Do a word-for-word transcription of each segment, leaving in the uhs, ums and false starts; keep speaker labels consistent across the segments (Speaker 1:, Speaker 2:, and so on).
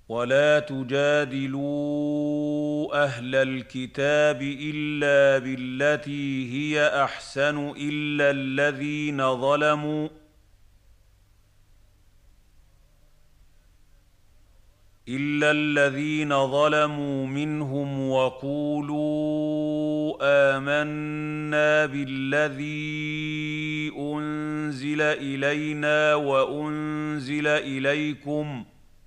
Speaker 1: ولا تجادلوا أهل الكتاب إلا بالتي هي أحسن إلا الذين ظلموا إلا الذين ظلموا منهم وقولوا آمنا بالذي أنزل إلينا وأنزل إليكم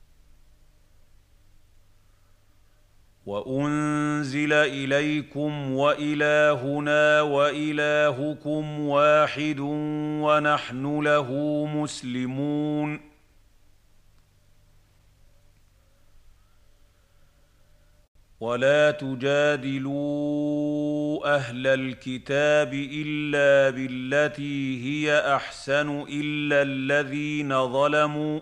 Speaker 1: وأنزل إليكم وإلهنا وإلهكم واحد ونحن له مسلمون ولا تجادلوا أهل الكتاب إلا بالتي هي أحسن إلا الذين ظلموا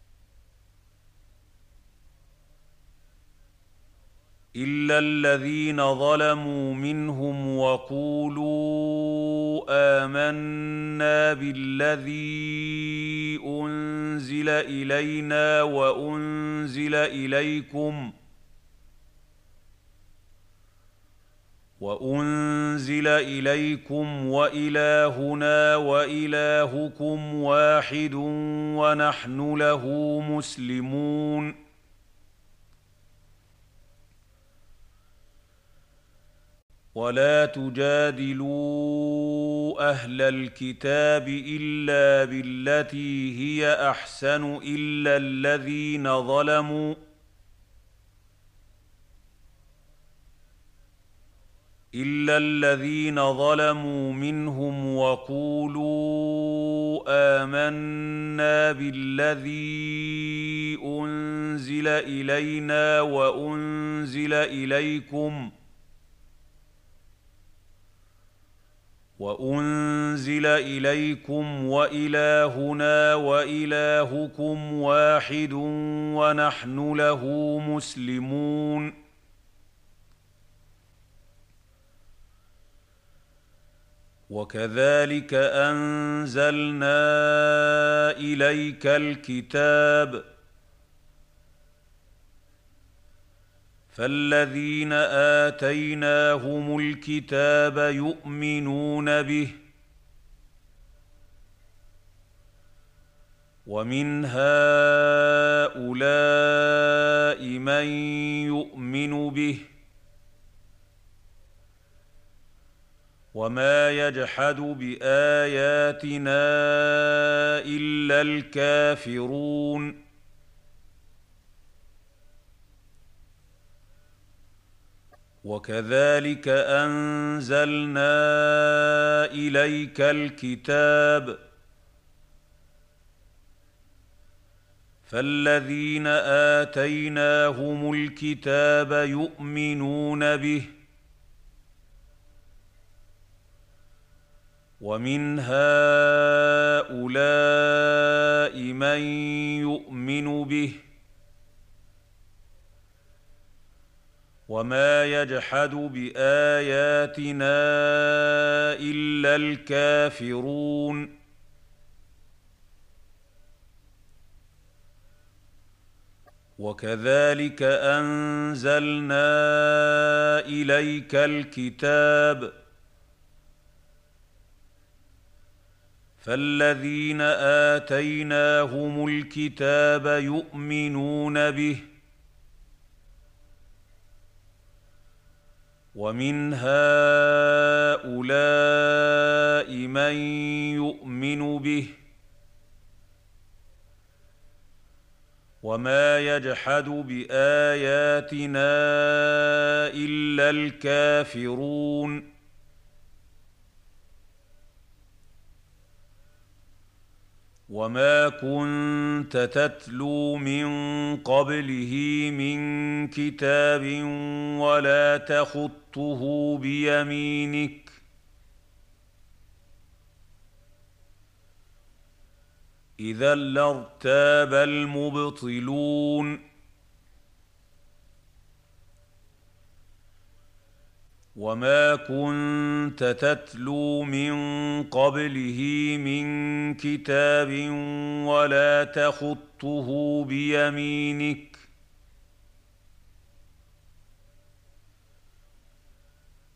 Speaker 1: إلا الذين ظلموا منهم وقولوا آمنا بالذي أنزل إلينا وأنزل إليكم وأنزل إليكم وإلهنا وإلهكم واحد ونحن له مسلمون ولا تجادلوا أهل الكتاب إلا بالتي هي أحسن إلا الذين ظلموا إلا الذين ظلموا منهم وقولوا آمنا بالذي أنزل إلينا وأنزل إليكم وأنزل إليكم وإلهنا وإلهكم واحد ونحن له مسلمون وكذلك أنزلنا إليك الكتاب فالذين آتيناهم الكتاب يؤمنون به ومن هؤلاء من يؤمن به وما يجحد بآياتنا إلا الكافرون وكذلك أنزلنا إليك الكتاب فالذين آتيناهم الكتاب يؤمنون به ومن هؤلاء من يؤمن به وما يجحد بآياتنا إلا الكافرون وكذلك أنزلنا إليك الكتاب فالذين آتيناهم الكتاب يؤمنون به ومن هؤلاء من يؤمن به وما يجحد بآياتنا إلا الكافرون وما كنت تتلو من قبله من كتاب ولا تخطه بيمينك إذا لارتاب المبطلون وما كنت تتلو من قبله من كتاب ولا تخطه بيمينك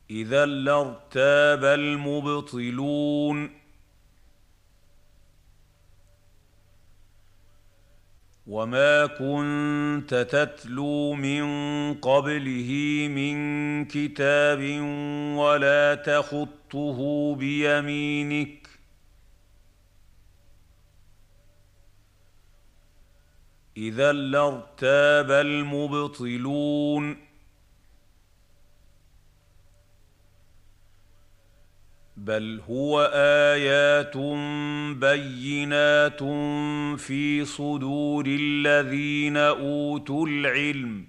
Speaker 1: إذا لارتاب المبطلون وما كنت تتلو من قبله من كتاب ولا تخطه بيمينك إذا لارتاب المبطلون بل هو آيات بينات في صدور الذين أوتوا العلم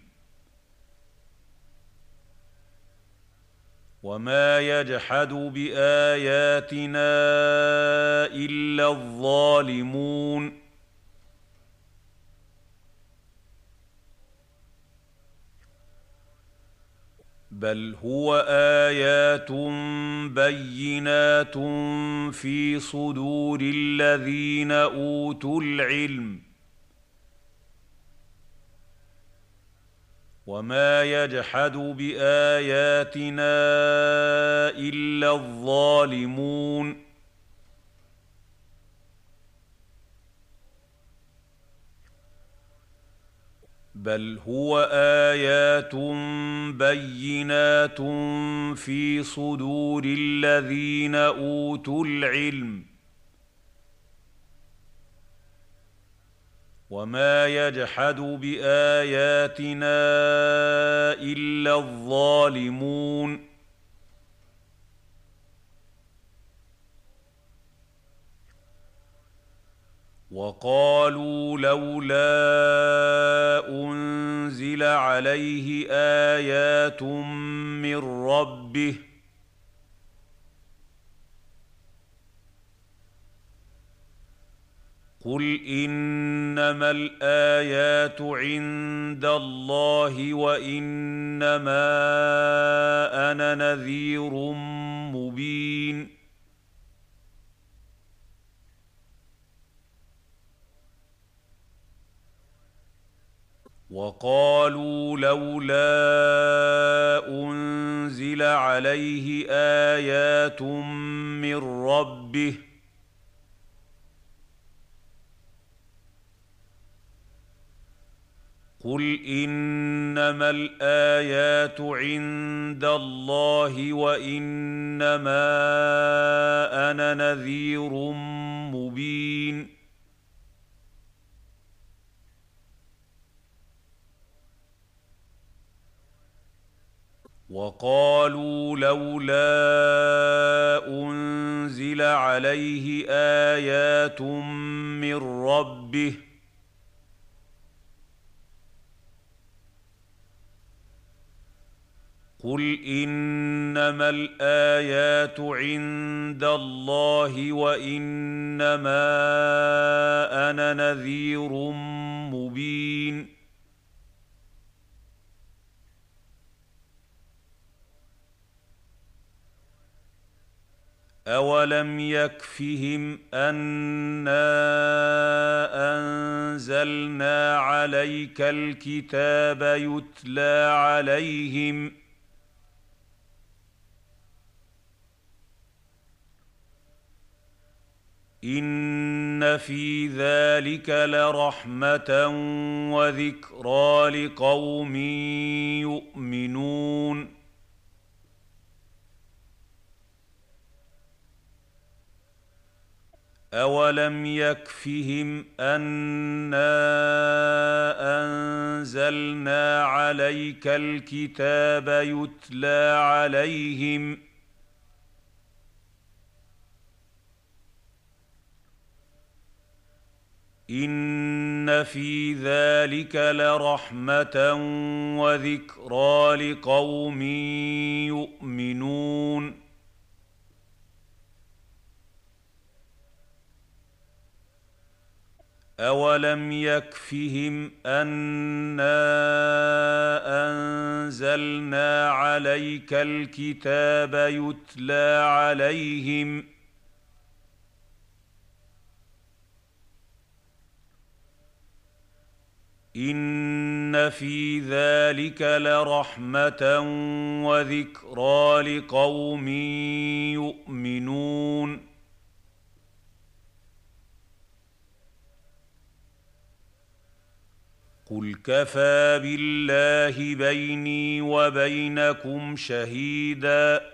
Speaker 1: وما يجحد بآياتنا إلا الظالمون بل هو آيات بينات في صدور الذين أوتوا العلم وما يجحد بآياتنا إلا الظالمون بل هو آيات بينات في صدور الذين أوتوا العلم وما يجحد بآياتنا إلا الظالمون وقالوا لولا أنزل عليه آيات من ربه قل إنما الآيات عند الله وإنما أنا نذير مبين وقالوا لولا أنزل عليه آيات من ربه قل إنما الآيات عند الله وإنما أنا نذير مبين وقالوا لولا أنزل عليه آيات من ربه قل إنما الآيات عند الله وإنما أنا نذير مبين أولم يكفهم أنا أنزلنا عليك الكتاب يتلى عليهم إن في ذلك لرحمة وذكرى لقوم يؤمنون أولم يكفهم أنا أنزلنا عليك الكتاب يتلى عليهم إن في ذلك لرحمة وذكرى لقوم يؤمنون أولم يكفهم أنا أنزلنا عليك الكتاب يتلى عليهم إن إن في ذلك لرحمة وذكرى لقوم يؤمنون قل كفى بالله بيني وبينكم شهيدا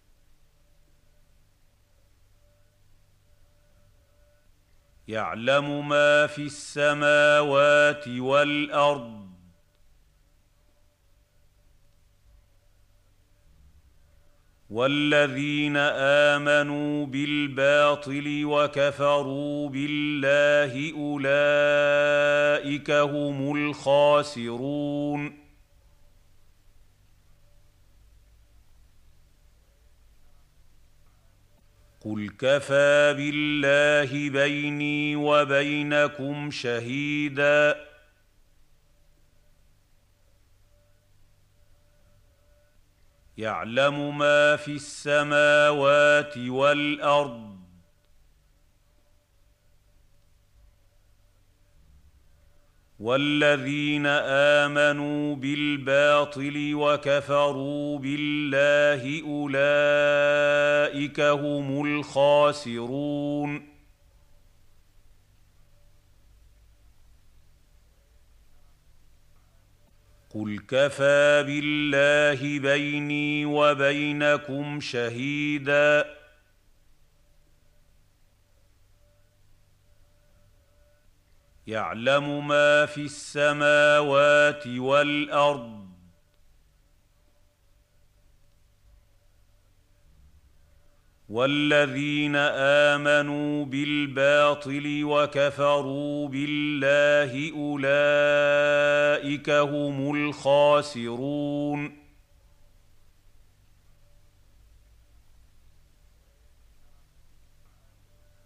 Speaker 1: يعلم ما في السماوات والأرض والذين آمنوا بالباطل وكفروا بالله أولئك هم الخاسرون قل كفى بالله بيني وبينكم شهيدا يعلم ما في السماوات والأرض والذين آمنوا بالباطل وكفروا بالله أولئك هم الخاسرون قل كفى بالله بيني وبينكم شهيدا يعلم ما في السماوات والأرض والذين آمنوا بالباطل وكفروا بالله أولئك هم الخاسرون